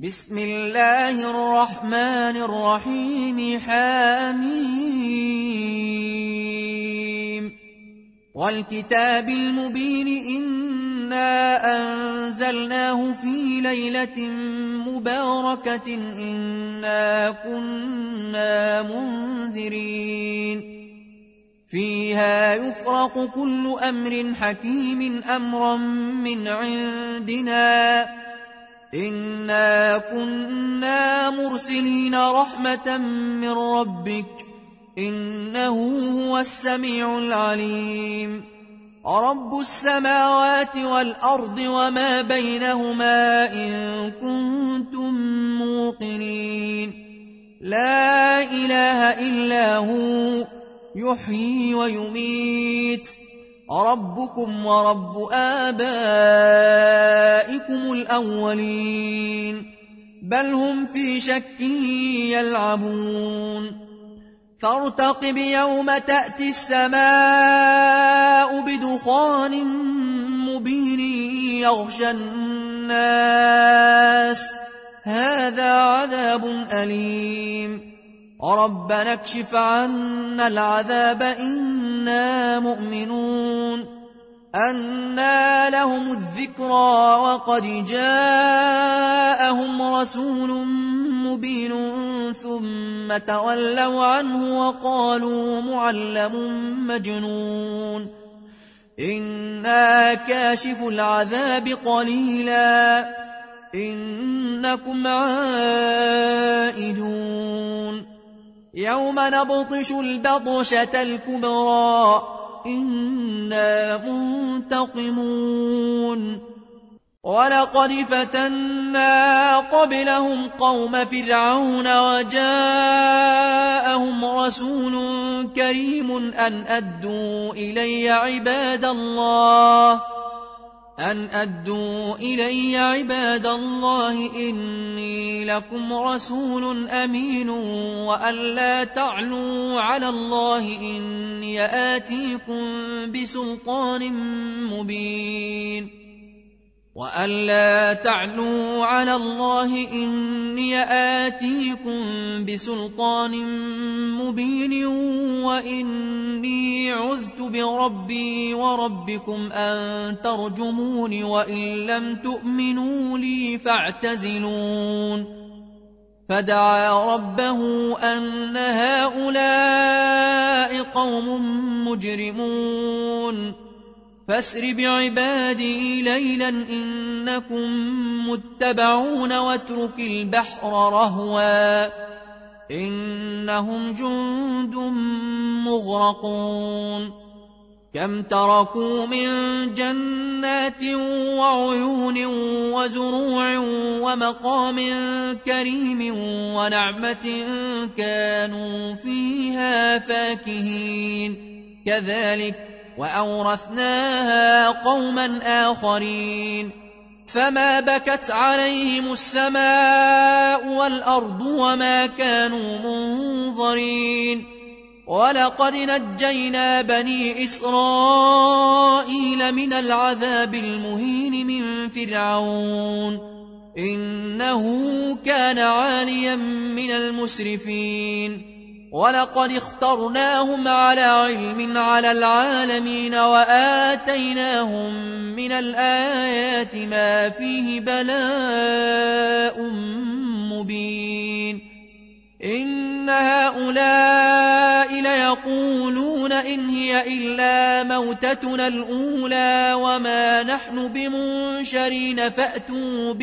بسم الله الرحمن الرحيم حميم والكتاب المبين إنا أنزلناه في ليلة مباركة إنا كنا منذرين فيها يفرق كل أمر حكيم أمرا من عندنا إنا كنا مرسلين رحمة من ربك إنه هو السميع العليم رب السماوات والأرض وما بينهما إن كنتم موقنين لا إله إلا هو يحيي ويميت ربكم ورب آبائكم الأولين بل هم في شك يلعبون فارتقب يوم تأتي السماء بدخان مبين يغشى الناس هذا عذاب أليم ربنا اكشف عنا العذاب إنا مؤمنون أنى لهم الذكرى وقد جاءهم رسول مبين ثم تولوا عنه وقالوا معلم مجنون إنا كاشف العذاب قليلا إنكم عائدون يوم نبطش البطشة الكبرى إنا منتقمون ولقد فتنا قبلهم قوم فرعون وجاءهم رسول كريم أن أدوا إلي عباد الله إني لكم رسول أمين وأن لا تعلوا على الله إني آتيكم بسلطان مبين وإني عذت بربي وربكم أن ترجمون وإن لم تؤمنوا لي فاعتزلون فدعا ربه أن هؤلاء قوم مجرمون فاسر بعبادي ليلا إنكم متبعون واترك البحر رهوا إنهم جند مغرقون كم تركوا من جنات وعيون وزروع ومقام كريم ونعمة كانوا فيها فاكهين كذلك وأورثناها قوما آخرين فما بكت عليهم السماء والأرض وما كانوا منظرين ولقد نجينا بني إسرائيل من العذاب المهين من فرعون إنه كان عاليا من المسرفين ولقد اخترناهم على علم على العالمين وآتيناهم من الآيات ما فيه بلاء مبين إن هؤلاء ليقولون إن هي إلا موتتنا الأولى وما نحن بمنشرين فأتوا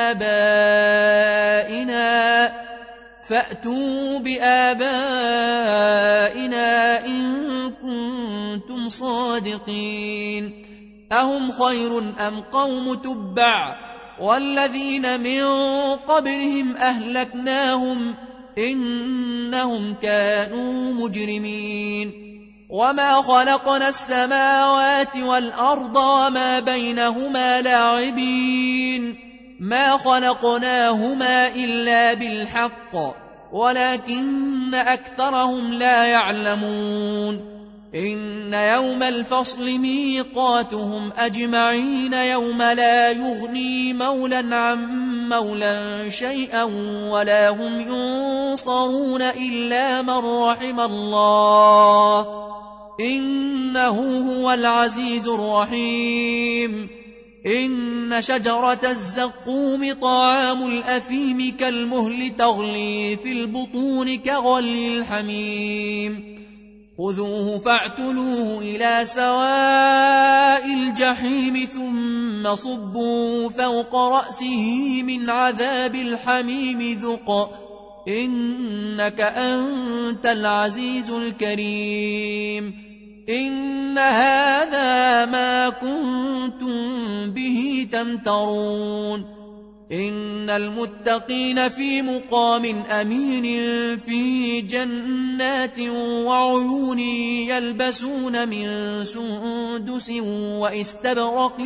بآبائنا إن كنتم صادقين أهم خير أم قوم تبع والذين من قبلهم أهلكناهم إنهم كانوا مجرمين وما خلقنا السماوات والأرض وما بينهما لاعبين ما خلقناهما إلا بالحق ولكن أكثرهم لا يعلمون إن يوم الفصل ميقاتهم أجمعين يوم لا يغني مولا عن مولا شيئا ولا هم ينصرون إلا من رحم الله إنه هو العزيز الرحيم إن شجرة الزقوم طعام الأثيم كالمهل تغلي في البطون كغلي الحميم خذوه فاعتلوه إلى سواء الجحيم ثم صبوا فوق رأسه من عذاب الحميم ذق إنك أنت العزيز الكريم إن هذا ما كنتم به تمترون إن المتقين في مقام أمين في جنات وعيون يلبسون من سندس واستبرق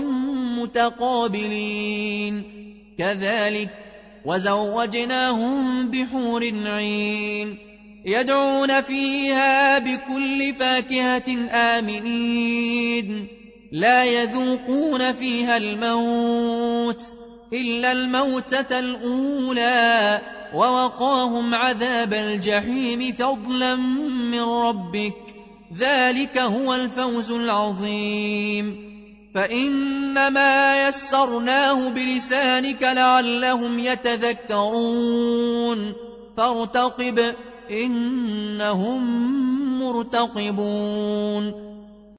متقابلين كذلك وزوجناهم بحور عين يدعون فيها بكل فاكهة آمنين لا يذوقون فيها الموت إلا الموتة الأولى ووقاهم عذاب الجحيم فضلا من ربك ذلك هو الفوز العظيم فإنما يسرناه بلسانك لعلهم يتذكرون فارتقب إنهم مرتقبون